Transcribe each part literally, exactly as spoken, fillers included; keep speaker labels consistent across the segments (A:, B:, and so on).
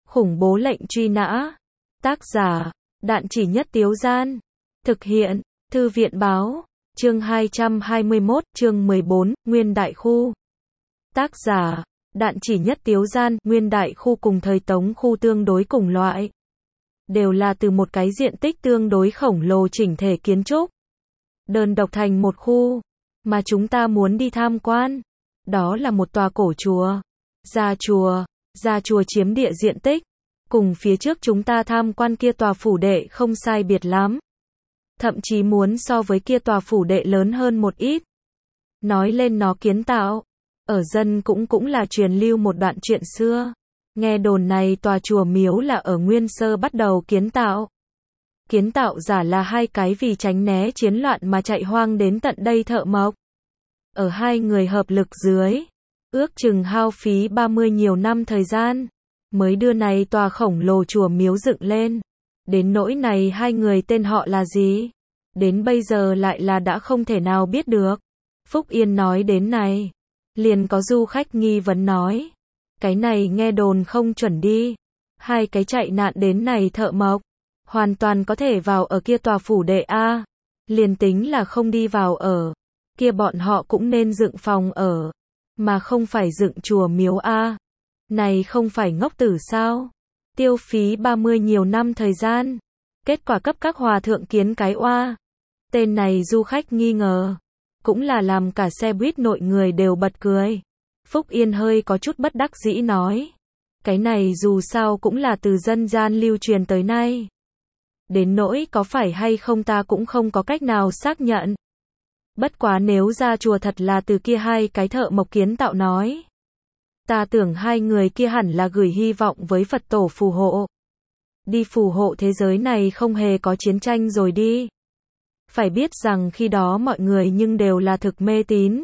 A: Khủng bố lệnh truy nã. Tác giả, Đạn Chỉ Nhất Tiếu Gian. Thực hiện, Thư viện Báo. Chương hai trăm hai mươi mốt, chương mười bốn, Nguyên Đại Khu. Tác giả, Đạn Chỉ Nhất Tiếu Gian. Nguyên Đại Khu cùng thời Tống Khu tương đối cùng loại. Đều là từ một cái diện tích tương đối khổng lồ chỉnh thể kiến trúc. Đơn độc thành một khu. Mà chúng ta muốn đi tham quan. Đó là một tòa cổ chùa. Gia chùa. Gia chùa chiếm địa diện tích. Cùng phía trước chúng ta tham quan kia tòa phủ đệ không sai biệt lắm. Thậm chí muốn so với kia tòa phủ đệ lớn hơn một ít. Nói lên nó kiến tạo. Ở dân cũng cũng là truyền lưu một đoạn chuyện xưa. Nghe đồn này tòa chùa miếu là ở Nguyên Sơ bắt đầu kiến tạo. Kiến tạo giả là hai cái vì tránh né chiến loạn mà chạy hoang đến tận đây thợ mộc. Ở hai người hợp lực dưới. Ước chừng hao phí ba mươi nhiều năm thời gian. Mới đưa này tòa khổng lồ chùa miếu dựng lên. Đến nỗi này hai người tên họ là gì? Đến bây giờ lại là đã không thể nào biết được. Phúc Yên nói đến này. Liền có du khách nghi vấn nói. Cái này nghe đồn không chuẩn đi. Hai cái chạy nạn đến này thợ mộc. Hoàn toàn có thể vào ở kia tòa phủ đệ A. Liền tính là không đi vào ở. Kia bọn họ cũng nên dựng phòng ở. Mà không phải dựng chùa miếu A. Này không phải ngốc tử sao? Tiêu phí ba mươi nhiều năm thời gian. Kết quả cấp các hòa thượng kiến cái oa. Tên này du khách nghi ngờ. Cũng là làm cả xe buýt nội người đều bật cười. Phúc Yên hơi có chút bất đắc dĩ nói. Cái này dù sao cũng là từ dân gian lưu truyền tới nay. Đến nỗi có phải hay không ta cũng không có cách nào xác nhận. Bất quá nếu ra chùa thật là từ kia hai cái thợ mộc kiến tạo nói. Ta tưởng hai người kia hẳn là gửi hy vọng với Phật tổ phù hộ. Đi phù hộ thế giới này không hề có chiến tranh rồi đi. Phải biết rằng khi đó mọi người nhưng đều là thực mê tín.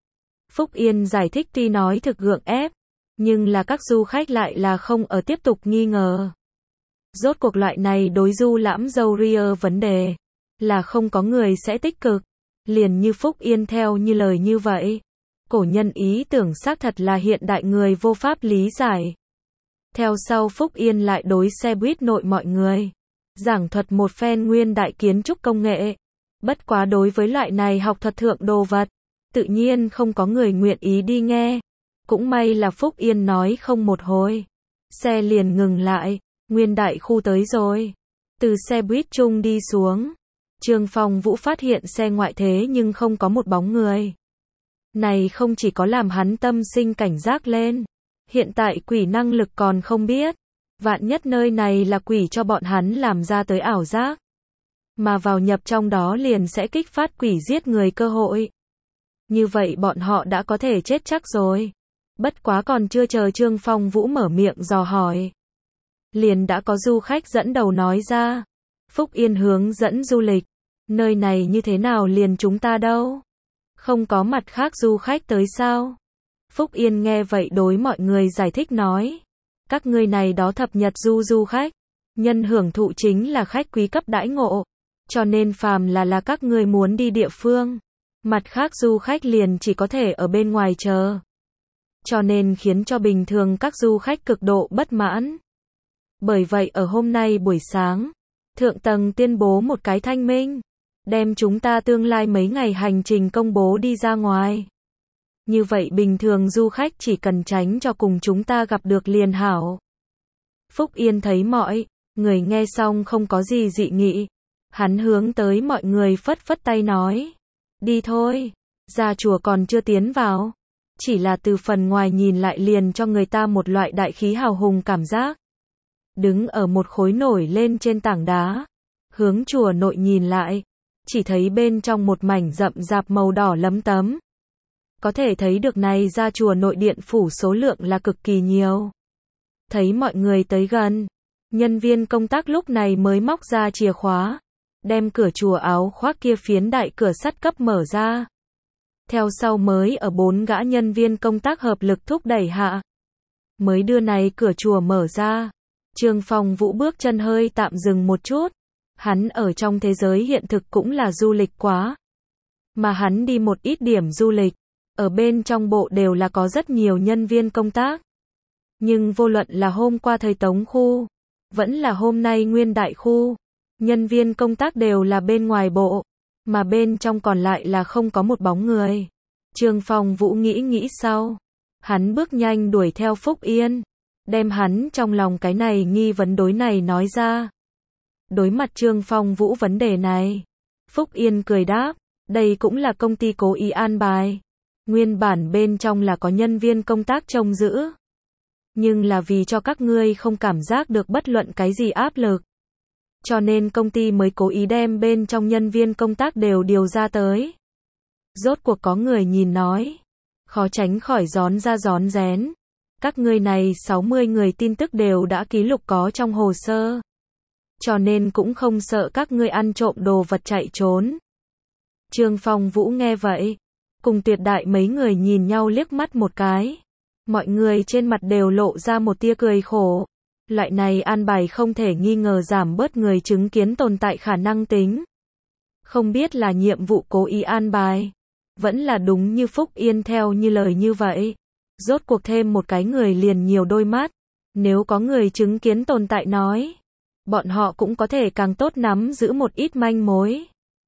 A: Phúc Yên giải thích tuy nói thực gượng ép, nhưng là các du khách lại là không ở tiếp tục nghi ngờ. Rốt cuộc loại này đối du lãm dâu ria vấn đề, là không có người sẽ tích cực. Liền như Phúc Yên theo như lời như vậy. Cổ nhân ý tưởng xác thật là hiện đại người vô pháp lý giải. Theo sau Phúc Yên lại đối xe buýt nội mọi người. Giảng thuật một phen nguyên đại kiến trúc công nghệ. Bất quá đối với loại này học thuật thượng đồ vật. Tự nhiên không có người nguyện ý đi nghe. Cũng may là Phúc Yên nói không một hồi. Xe liền ngừng lại. Nguyên đại khu tới rồi. Từ xe buýt chung đi xuống. Trương Phong Vũ phát hiện xe ngoại thế nhưng không có một bóng người. Này không chỉ có làm hắn tâm sinh cảnh giác lên. Hiện tại quỷ năng lực còn không biết. Vạn nhất nơi này là quỷ cho bọn hắn làm ra tới ảo giác. Mà vào nhập trong đó liền sẽ kích phát quỷ giết người cơ hội. Như vậy bọn họ đã có thể chết chắc rồi. Bất quá còn chưa chờ Trương Phong Vũ mở miệng dò hỏi. Liền đã có du khách dẫn đầu nói ra. Phúc Yên hướng dẫn du lịch. Nơi này như thế nào liền chúng ta đâu? Không có mặt khác du khách tới sao? Phúc Yên nghe vậy đối mọi người giải thích nói. Các ngươi này đó thập nhật du du khách. Nhân hưởng thụ chính là khách quý cấp đãi ngộ. Cho nên phàm là là các ngươi muốn đi địa phương. Mặt khác du khách liền chỉ có thể ở bên ngoài chờ. Cho nên khiến cho bình thường các du khách cực độ bất mãn. Bởi vậy ở hôm nay buổi sáng, thượng tầng tuyên bố một cái thanh minh. Đem chúng ta tương lai mấy ngày hành trình công bố đi ra ngoài. Như vậy bình thường du khách chỉ cần tránh cho cùng chúng ta gặp được liền hảo. Phúc Yên thấy mọi người nghe xong không có gì dị nghị. Hắn hướng tới mọi người phất phất tay nói. Đi thôi, ra chùa còn chưa tiến vào. Chỉ là từ phần ngoài nhìn lại liền cho người ta một loại đại khí hào hùng cảm giác. Đứng ở một khối nổi lên trên tảng đá. Hướng chùa nội nhìn lại. Chỉ thấy bên trong một mảnh rậm rạp màu đỏ lấm tấm. Có thể thấy được này ra chùa nội điện phủ số lượng là cực kỳ nhiều. Thấy mọi người tới gần. Nhân viên công tác lúc này mới móc ra chìa khóa. Đem cửa chùa áo khoác kia phiến đại cửa sắt cấp mở ra. Theo sau mới ở bốn gã nhân viên công tác hợp lực thúc đẩy hạ. Mới đưa này cửa chùa mở ra. Trương Phong Vũ bước chân hơi tạm dừng một chút. Hắn ở trong thế giới hiện thực cũng là du lịch quá. Mà hắn đi một ít điểm du lịch. Ở bên trong bộ đều là có rất nhiều nhân viên công tác. Nhưng vô luận là hôm qua thời Tống khu, vẫn là hôm nay Nguyên Đại khu, nhân viên công tác đều là bên ngoài bộ, mà bên trong còn lại là không có một bóng người. Trương Phong Vũ nghĩ nghĩ sau, hắn bước nhanh đuổi theo Phúc Yên, đem hắn trong lòng cái này nghi vấn đối này nói ra. Đối mặt Trương Phong Vũ vấn đề này, Phúc Yên cười đáp, đây cũng là công ty cố ý an bài. Nguyên bản bên trong là có nhân viên công tác trông giữ, nhưng là vì cho các ngươi không cảm giác được bất luận cái gì áp lực, cho nên công ty mới cố ý đem bên trong nhân viên công tác đều điều ra tới. Rốt cuộc có người nhìn nói, khó tránh khỏi gión ra gión rén. Các ngươi này sáu mươi người tin tức đều đã ký lục có trong hồ sơ, cho nên cũng không sợ các ngươi ăn trộm đồ vật chạy trốn. Trương Phong Vũ nghe vậy, cùng Tuyệt Đại mấy người nhìn nhau liếc mắt một cái. Mọi người trên mặt đều lộ ra một tia cười khổ. Loại này an bài không thể nghi ngờ giảm bớt người chứng kiến tồn tại khả năng tính. Không biết là nhiệm vụ cố ý an bài, vẫn là đúng như Phúc Yên theo như lời như vậy. Rốt cuộc thêm một cái người liền nhiều đôi mắt. Nếu có người chứng kiến tồn tại nói, bọn họ cũng có thể càng tốt nắm giữ một ít manh mối.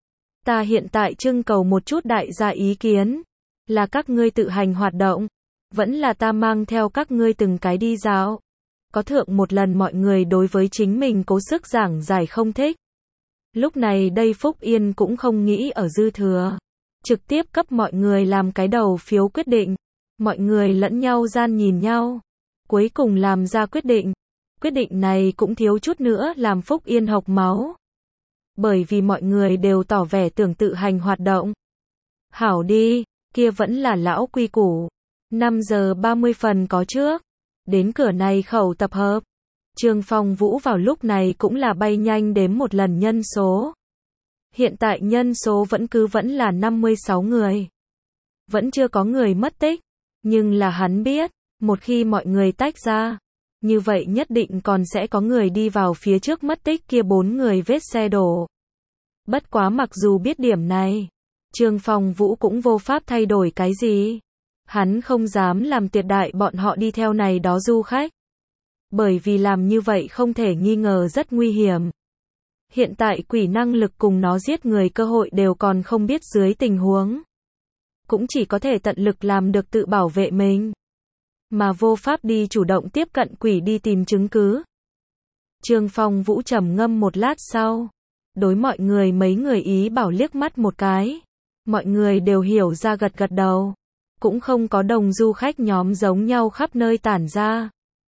A: Ta hiện tại trưng cầu một chút đại gia ý kiến, là các ngươi tự hành hoạt động, vẫn là ta mang theo các ngươi từng cái đi dạo. Có thượng một lần mọi người đối với chính mình cố sức giảng giải không thích. Lúc này đây Phúc Yên cũng không nghĩ ở dư thừa, trực tiếp cấp mọi người làm cái đầu phiếu quyết định. Mọi người lẫn nhau gian nhìn nhau, cuối cùng làm ra quyết định. Quyết định này cũng thiếu chút nữa làm Phúc Yên hộc máu. Bởi vì mọi người đều tỏ vẻ tưởng tự hành hoạt động. Hảo đi, kia vẫn là lão quy củ. năm giờ ba mươi phần có trước. Đến cửa này khẩu tập hợp. Trương Phong Vũ vào lúc này cũng là bay nhanh đếm một lần nhân số. Hiện tại nhân số vẫn cứ vẫn là năm mươi sáu người. Vẫn chưa có người mất tích. Nhưng là hắn biết, một khi mọi người tách ra, như vậy nhất định còn sẽ có người đi vào phía trước mất tích kia bốn người vết xe đổ. Bất quá mặc dù biết điểm này, Trương Phong Vũ cũng vô pháp thay đổi cái gì. Hắn không dám làm Tuyệt Đại bọn họ đi theo này đó du khách. Bởi vì làm như vậy không thể nghi ngờ rất nguy hiểm. Hiện tại quỷ năng lực cùng nó giết người cơ hội đều còn không biết dưới tình huống. Cũng chỉ có thể tận lực làm được tự bảo vệ mình. Mà vô pháp đi chủ động tiếp cận quỷ đi tìm chứng cứ. Trương Phong Vũ trầm ngâm một lát sau. Đối mọi người mấy người ý bảo liếc mắt một cái. Mọi người đều hiểu ra gật gật đầu. Cũng không có đồng du khách nhóm giống nhau khắp nơi tản ra.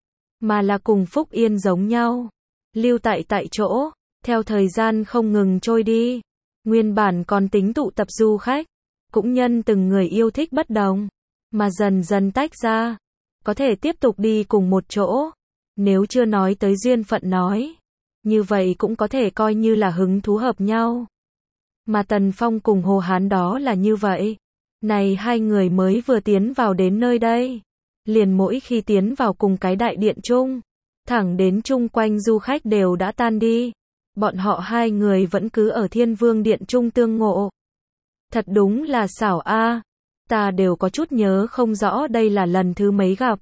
A: Mà là cùng Phúc Yên giống nhau. Lưu tại tại chỗ. Theo thời gian không ngừng trôi đi. Nguyên bản còn tính tụ tập du khách. Cũng nhân từng người yêu thích bất đồng. Mà dần dần tách ra. Có thể tiếp tục đi cùng một chỗ. Nếu chưa nói tới duyên phận nói. Như vậy cũng có thể coi như là hứng thú hợp nhau. Mà Tần Phong cùng Hồ Hán đó là như vậy. Này hai người mới vừa tiến vào đến nơi đây. Liền mỗi khi tiến vào cùng cái đại điện chung. Thẳng đến chung quanh du khách đều đã tan đi. Bọn họ hai người vẫn cứ ở Thiên Vương Điện chung tương ngộ. Thật đúng là xảo a, ta đều có chút nhớ không rõ đây là lần thứ mấy gặp.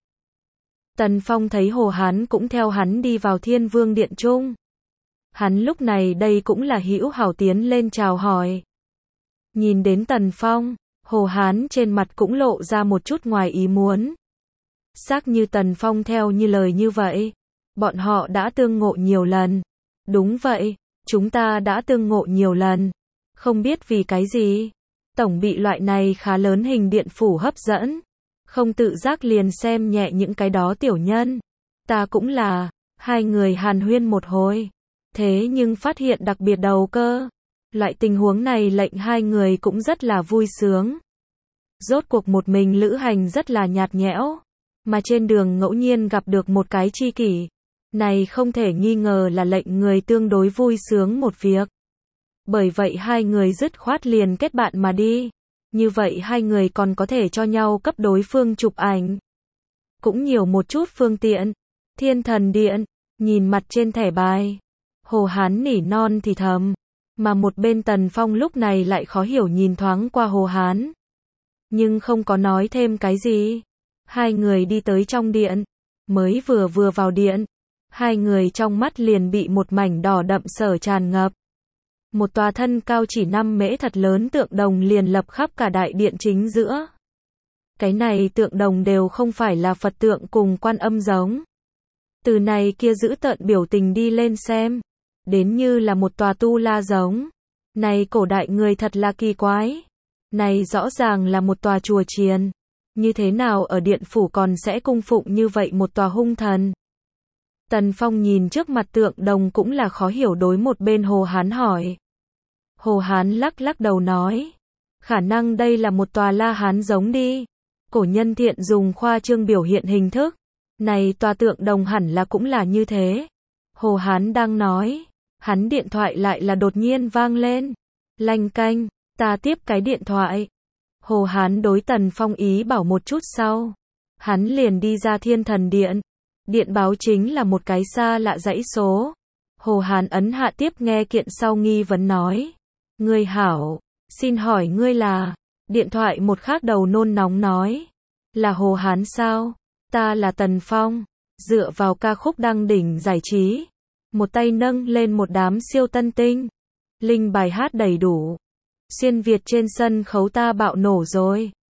A: Tần Phong thấy Hồ Hán cũng theo hắn đi vào Thiên Vương Điện chung. Hắn lúc này đây cũng là hữu hảo tiến lên chào hỏi. Nhìn đến Tần Phong, Hồ Hán trên mặt cũng lộ ra một chút ngoài ý muốn. Xác như Tần Phong theo như lời như vậy, bọn họ đã tương ngộ nhiều lần. Đúng vậy, chúng ta đã tương ngộ nhiều lần. Không biết vì cái gì, tổng bị loại này khá lớn hình điện phủ hấp dẫn. Không tự giác liền xem nhẹ những cái đó tiểu nhân. Ta cũng là, hai người hàn huyên một hồi. Thế nhưng phát hiện đặc biệt đầu cơ. Loại tình huống này lệnh hai người cũng rất là vui sướng. Rốt cuộc một mình lữ hành rất là nhạt nhẽo. Mà trên đường ngẫu nhiên gặp được một cái tri kỷ. Này không thể nghi ngờ là lệnh người tương đối vui sướng một việc. Bởi vậy hai người dứt khoát liền kết bạn mà đi. Như vậy hai người còn có thể cho nhau cấp đối phương chụp ảnh. Cũng nhiều một chút phương tiện. Thiên Thần Điện, nhìn mặt trên thẻ bài. Hồ Hán nỉ non thì thầm. Mà một bên Tần Phong lúc này lại khó hiểu nhìn thoáng qua Hồ Hán. Nhưng không có nói thêm cái gì. Hai người đi tới trong điện. Mới vừa vừa vào điện, hai người trong mắt liền bị một mảnh đỏ đậm sở tràn ngập. Một tòa thân cao chỉ năm mễ thật lớn tượng đồng liền lập khắp cả đại điện chính giữa. Cái này tượng đồng đều không phải là Phật tượng cùng Quan Âm giống. Từ này kia giữ tợn biểu tình đi lên xem, đến như là một tòa tu la giống. Này cổ đại người thật là kỳ quái. Này rõ ràng là một tòa chùa chiền. Như thế nào ở điện phủ còn sẽ cung phụng như vậy một tòa hung thần? Tần Phong nhìn trước mặt tượng đồng cũng là khó hiểu, đối một bên Hồ Hán hỏi. Hồ Hán lắc lắc đầu nói, khả năng đây là một tòa La Hán giống đi. Cổ nhân thiện dùng khoa trương biểu hiện hình thức. Này tòa tượng đồng hẳn là cũng là như thế. Hồ Hán đang nói, hắn điện thoại lại là đột nhiên vang lên. Lanh canh, ta tiếp cái điện thoại. Hồ Hán đối Tần Phong ý bảo một chút sau. Hắn liền đi ra Thiên Thần Điện. Điện báo chính là một cái xa lạ dãy số. Hồ Hán ấn hạ tiếp nghe kiện sau nghi vấn nói. Ngươi hảo, xin hỏi ngươi là... Điện thoại một khác đầu nôn nóng nói. Là Hồ Hán sao? Ta là Tần Phong. Dựa vào ca khúc đăng đỉnh giải trí. Một tay nâng lên một đám siêu tân tinh. Linh bài hát đầy đủ. Xuyên Việt trên sân khấu ta bạo nổ rồi.